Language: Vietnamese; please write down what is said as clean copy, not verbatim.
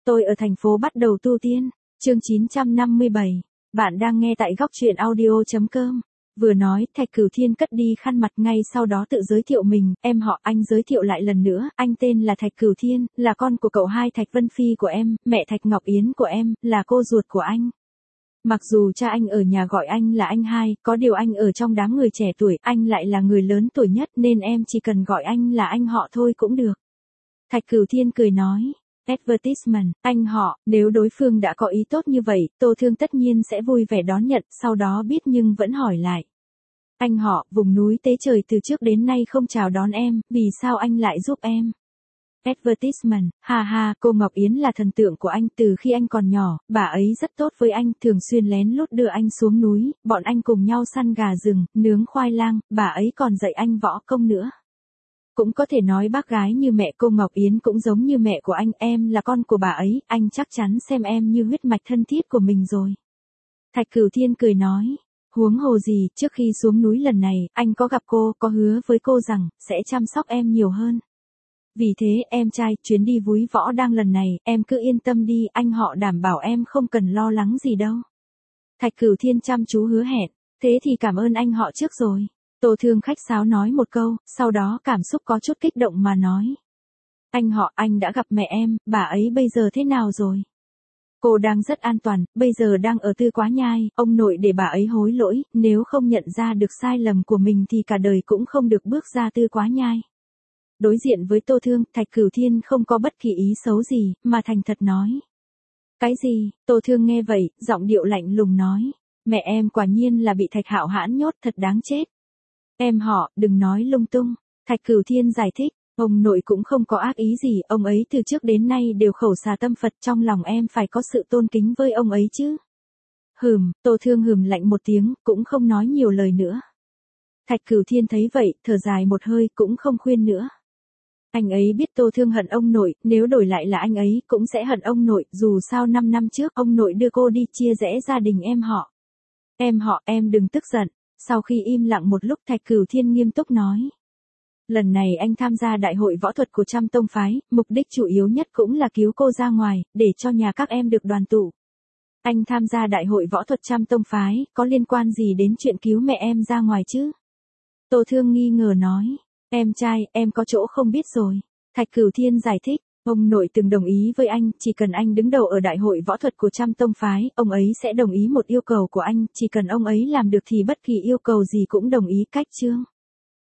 Tôi ở thành phố bắt đầu tu tiên. Chương 957. Bạn đang nghe tại góc truyện audio.com. Vừa nói, Thạch Cửu Thiên cất đi khăn mặt, ngay sau đó tự giới thiệu mình, em họ. Anh giới thiệu lại lần nữa, anh tên là Thạch Cửu Thiên, là con của cậu hai Thạch Vân Phi của em, mẹ Thạch Ngọc Yến của em, là cô ruột của anh. Mặc dù cha anh ở nhà gọi anh là anh hai, có điều anh ở trong đám người trẻ tuổi, anh lại là người lớn tuổi nhất nên em chỉ cần gọi anh là anh họ thôi cũng được. Thạch Cửu Thiên cười nói. Advertisement, anh họ, nếu đối phương đã có ý tốt như vậy, Tô Thương tất nhiên sẽ vui vẻ đón nhận, sau đó biết nhưng vẫn hỏi lại. Anh họ, vùng núi Tế Trời từ trước đến nay không chào đón em, vì sao anh lại giúp em? Advertisement, ha ha, cô Ngọc Yến là thần tượng của anh từ khi anh còn nhỏ, bà ấy rất tốt với anh, thường xuyên lén lút đưa anh xuống núi, bọn anh cùng nhau săn gà rừng, nướng khoai lang, bà ấy còn dạy anh võ công nữa. Cũng có thể nói bác gái như mẹ cô Ngọc Yến cũng giống như mẹ của anh, em là con của bà ấy, anh chắc chắn xem em như huyết mạch thân thiết của mình rồi. Thạch Cửu Thiên cười nói, huống hồ gì, trước khi xuống núi lần này, anh có gặp cô, có hứa với cô rằng, sẽ chăm sóc em nhiều hơn. Vì thế, em trai, chuyến đi Vúi Võ Đang lần này, em cứ yên tâm đi, anh họ đảm bảo em không cần lo lắng gì đâu. Thạch Cửu Thiên chăm chú hứa hẹn, thế thì cảm ơn anh họ trước rồi. Tô Thương khách sáo nói một câu, sau đó cảm xúc có chút kích động mà nói. Anh họ, anh đã gặp mẹ em, bà ấy bây giờ thế nào rồi? Cô đang rất an toàn, bây giờ đang ở Tư Quá Nhai, ông nội để bà ấy hối lỗi, nếu không nhận ra được sai lầm của mình thì cả đời cũng không được bước ra Tư Quá Nhai. Đối diện với Tô Thương, Thạch Cửu Thiên không có bất kỳ ý xấu gì, mà thành thật nói. Cái gì? Tô Thương nghe vậy, giọng điệu lạnh lùng nói. Mẹ em quả nhiên là bị Thạch Hạo hãn nhốt, thật đáng chết. Em họ, đừng nói lung tung. Thạch Cửu Thiên giải thích, ông nội cũng không có ác ý gì, ông ấy từ trước đến nay đều khẩu xà tâm Phật, trong lòng em phải có sự tôn kính với ông ấy chứ. Tô Thương hừm lạnh một tiếng, cũng không nói nhiều lời nữa. Thạch Cửu Thiên thấy vậy, thở dài một hơi, cũng không khuyên nữa. Anh ấy biết Tô Thương hận ông nội, nếu đổi lại là anh ấy, cũng sẽ hận ông nội, dù sao 5 năm trước, ông nội đưa cô đi chia rẽ gia đình em họ. Em họ, em đừng tức giận. Sau khi im lặng một lúc, Thạch Cửu Thiên nghiêm túc nói. Lần này anh tham gia đại hội võ thuật của Trăm Tông Phái, mục đích chủ yếu nhất cũng là cứu cô ra ngoài, để cho nhà các em được đoàn tụ. Anh tham gia đại hội võ thuật Trăm Tông Phái, có liên quan gì đến chuyện cứu mẹ em ra ngoài chứ? Tô Thương nghi ngờ nói. Em trai, em có chỗ không biết rồi. Thạch Cửu Thiên giải thích. Ông nội từng đồng ý với anh, chỉ cần anh đứng đầu ở đại hội võ thuật của Trăm Tông Phái, ông ấy sẽ đồng ý một yêu cầu của anh, chỉ cần ông ấy làm được thì bất kỳ yêu cầu gì cũng đồng ý. Cách chương.